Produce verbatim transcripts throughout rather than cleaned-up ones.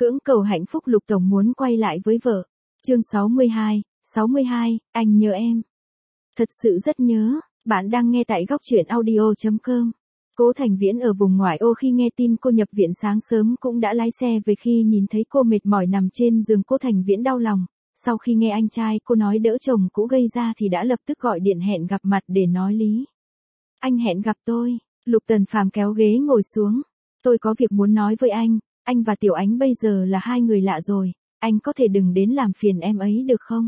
Cưỡng cầu hạnh phúc Lục Tổng muốn quay lại với vợ. Chương sáu mươi hai, sáu mươi hai, anh nhớ em. Thật sự rất nhớ, bạn đang nghe tại góc truyện audio chấm com. Cố Thành Viễn ở vùng ngoại ô khi nghe tin cô nhập viện sáng sớm cũng đã lái xe về. Khi nhìn thấy cô mệt mỏi nằm trên giường, Cố Thành Viễn đau lòng. Sau khi nghe anh trai cô nói đỡ chồng cũ gây ra thì đã lập tức gọi điện hẹn gặp mặt để nói lý. Anh hẹn gặp tôi. Lục Tần Phàm kéo ghế ngồi xuống. Tôi có việc muốn nói với anh. Anh và Tiểu Ánh bây giờ là hai người lạ rồi. Anh có thể đừng đến làm phiền em ấy được không?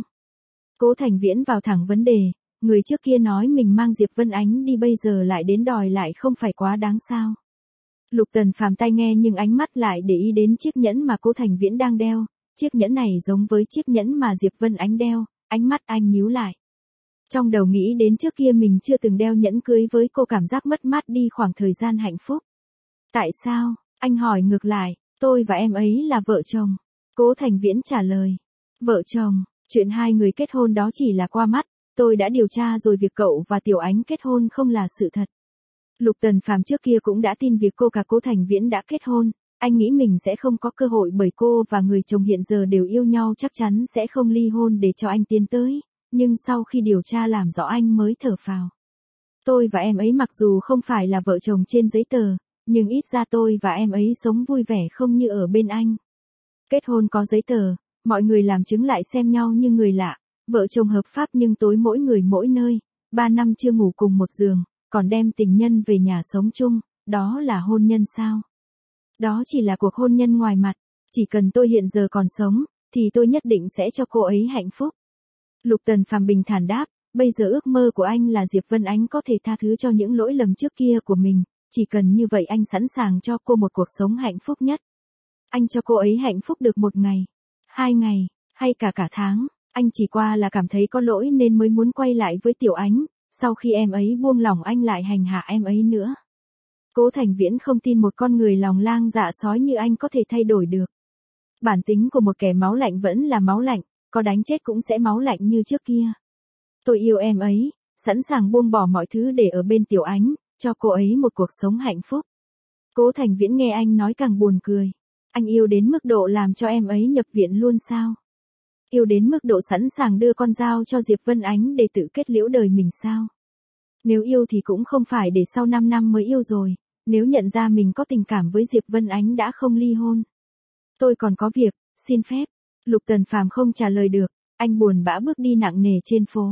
Cố Thành Viễn vào thẳng vấn đề. Người trước kia nói mình mang Diệp Vân Ánh đi bây giờ lại đến đòi lại, không phải quá đáng sao? Lục Tần Phàm tai nghe nhưng ánh mắt lại để ý đến chiếc nhẫn mà Cố Thành Viễn đang đeo. Chiếc nhẫn này giống với chiếc nhẫn mà Diệp Vân Ánh đeo. Ánh mắt anh nhíu lại. Trong đầu nghĩ đến trước kia mình chưa từng đeo nhẫn cưới với cô, cảm giác mất mát đi khoảng thời gian hạnh phúc. Tại sao? Anh hỏi ngược lại. Tôi và em ấy là vợ chồng. Cố Thành Viễn trả lời. Vợ chồng, chuyện hai người kết hôn đó chỉ là qua mắt. Tôi đã điều tra rồi, việc cậu và Tiểu Ánh kết hôn không là sự thật. Lục Tần Phàm trước kia cũng đã tin việc cô cả Cố Thành Viễn đã kết hôn. Anh nghĩ mình sẽ không có cơ hội bởi cô và người chồng hiện giờ đều yêu nhau, chắc chắn sẽ không ly hôn để cho anh tiến tới. Nhưng sau khi điều tra làm rõ anh mới thở phào. Tôi và em ấy mặc dù không phải là vợ chồng trên giấy tờ, nhưng ít ra tôi và em ấy sống vui vẻ không như ở bên anh. Kết hôn có giấy tờ, mọi người làm chứng lại xem nhau như người lạ. Vợ chồng hợp pháp nhưng tối mỗi người mỗi nơi. Ba năm chưa ngủ cùng một giường, còn đem tình nhân về nhà sống chung, đó là hôn nhân sao? Đó chỉ là cuộc hôn nhân ngoài mặt. Chỉ cần tôi hiện giờ còn sống, thì tôi nhất định sẽ cho cô ấy hạnh phúc. Lục Tần Phàm bình thản đáp, bây giờ ước mơ của anh là Diệp Vân Ánh có thể tha thứ cho những lỗi lầm trước kia của mình. Chỉ cần như vậy anh sẵn sàng cho cô một cuộc sống hạnh phúc nhất. Anh cho cô ấy hạnh phúc được một ngày, hai ngày, hay cả cả tháng. Anh chỉ qua là cảm thấy có lỗi nên mới muốn quay lại với Tiểu Ánh. Sau khi em ấy buông lỏng anh lại hành hạ em ấy nữa. Cố Thành Viễn không tin một con người lòng lang dạ sói như anh có thể thay đổi được. Bản tính của một kẻ máu lạnh vẫn là máu lạnh, có đánh chết cũng sẽ máu lạnh như trước kia. Tôi yêu em ấy, sẵn sàng buông bỏ mọi thứ để ở bên Tiểu Ánh, cho cô ấy một cuộc sống hạnh phúc. Cố Thành Viễn nghe anh nói càng buồn cười. Anh yêu đến mức độ làm cho em ấy nhập viện luôn sao? Yêu đến mức độ sẵn sàng đưa con dao cho Diệp Vân Ánh để tự kết liễu đời mình sao? Nếu yêu thì cũng không phải để sau năm năm mới yêu rồi. Nếu nhận ra mình có tình cảm với Diệp Vân Ánh đã không ly hôn. Tôi còn có việc, xin phép. Lục Tần Phàm không trả lời được. Anh buồn bã bước đi nặng nề trên phố.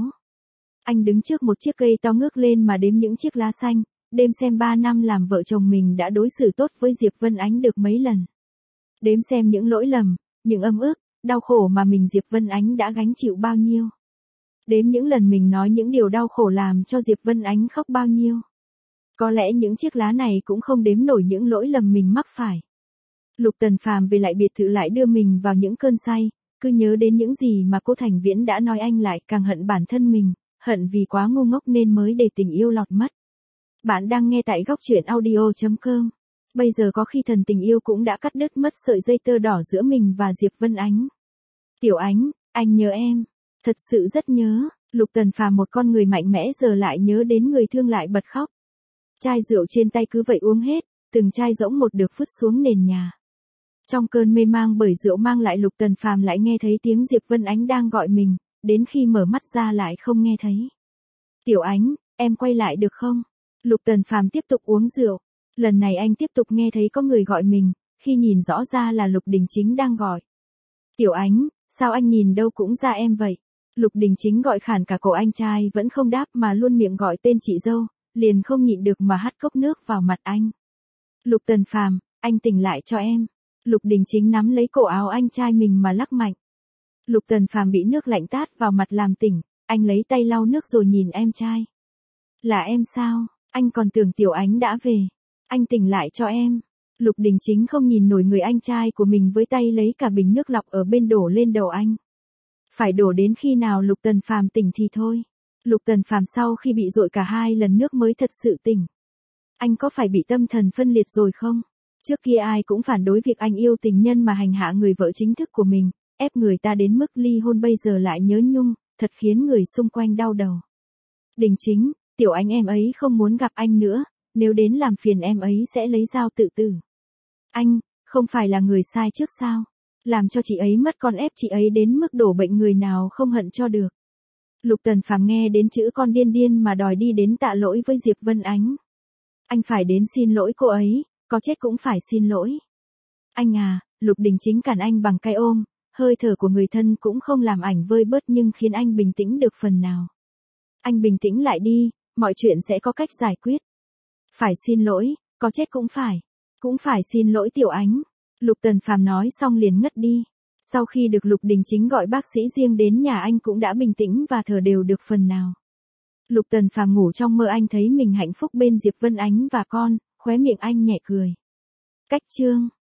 Anh đứng trước một chiếc cây to ngước lên mà đếm những chiếc lá xanh. Đếm xem ba năm làm vợ chồng mình đã đối xử tốt với Diệp Vân Ánh được mấy lần. Đếm xem những lỗi lầm, những âm ức, đau khổ mà mình Diệp Vân Ánh đã gánh chịu bao nhiêu. Đếm những lần mình nói những điều đau khổ làm cho Diệp Vân Ánh khóc bao nhiêu. Có lẽ những chiếc lá này cũng không đếm nổi những lỗi lầm mình mắc phải. Lục Tần Phàm về lại biệt thự lại đưa mình vào những cơn say, cứ nhớ đến những gì mà Cố Thành Viễn đã nói anh lại càng hận bản thân mình, hận vì quá ngu ngốc nên mới để tình yêu lọt mất. Bạn đang nghe tại góc truyện audio chấm com. Bây giờ có khi thần tình yêu cũng đã cắt đứt mất sợi dây tơ đỏ giữa mình và Diệp Vân Ánh. Tiểu Ánh, anh nhớ em. Thật sự rất nhớ. Lục Tần Phàm một con người mạnh mẽ giờ lại nhớ đến người thương lại bật khóc. Chai rượu trên tay cứ vậy uống hết, từng chai rỗng một được phứt xuống nền nhà. Trong cơn mê mang bởi rượu mang lại, Lục Tần Phàm lại nghe thấy tiếng Diệp Vân Ánh đang gọi mình, đến khi mở mắt ra lại không nghe thấy. Tiểu Ánh, em quay lại được không? Lục Tần Phàm tiếp tục uống rượu. Lần này anh tiếp tục nghe thấy có người gọi mình, khi nhìn rõ ra là Lục Đình Chính đang gọi. Tiểu Ánh, sao anh nhìn đâu cũng ra em vậy? Lục Đình Chính gọi khản cả cổ, anh trai vẫn không đáp mà luôn miệng gọi tên chị dâu, liền không nhịn được mà hắt cốc nước vào mặt anh. Lục Tần Phàm, anh tỉnh lại cho em. Lục Đình Chính nắm lấy cổ áo anh trai mình mà lắc mạnh. Lục Tần Phàm bị nước lạnh tát vào mặt làm tỉnh, anh lấy tay lau nước rồi nhìn em trai. Là em sao? Anh còn tưởng Tiểu Ánh đã về. Anh tỉnh lại cho em. Lục Đình Chính không nhìn nổi người anh trai của mình với tay lấy cả bình nước lọc ở bên đổ lên đầu anh. Phải đổ đến khi nào Lục Tần Phàm tỉnh thì thôi. Lục Tần Phàm sau khi bị dội cả hai lần nước mới thật sự tỉnh. Anh có phải bị tâm thần phân liệt rồi không? Trước kia ai cũng phản đối việc anh yêu tình nhân mà hành hạ người vợ chính thức của mình, ép người ta đến mức ly hôn, bây giờ lại nhớ nhung, thật khiến người xung quanh đau đầu. Đình Chính, Tiểu Ánh em ấy không muốn gặp anh nữa, nếu đến làm phiền em ấy sẽ lấy dao tự tử. Anh, không phải là người sai trước sao? Làm cho chị ấy mất con, ép chị ấy đến mức đổ bệnh, người nào không hận cho được. Lục Tần Phàm nghe đến chữ con điên điên mà đòi đi đến tạ lỗi với Diệp Vân Ánh. Anh phải đến xin lỗi cô ấy, có chết cũng phải xin lỗi. Anh à, Lục Đình Chính cản anh bằng cái ôm, hơi thở của người thân cũng không làm ảnh vơi bớt nhưng khiến anh bình tĩnh được phần nào. Anh bình tĩnh lại đi, mọi chuyện sẽ có cách giải quyết. Phải xin lỗi, có chết cũng phải. Cũng phải xin lỗi Tiểu Ánh. Lục Tần Phàm nói xong liền ngất đi. Sau khi được Lục Đình Chính gọi bác sĩ riêng đến nhà, anh cũng đã bình tĩnh và thở đều được phần nào. Lục Tần Phàm ngủ trong mơ, anh thấy mình hạnh phúc bên Diệp Vân Ánh và con, khóe miệng anh nhẹ cười. Cách chương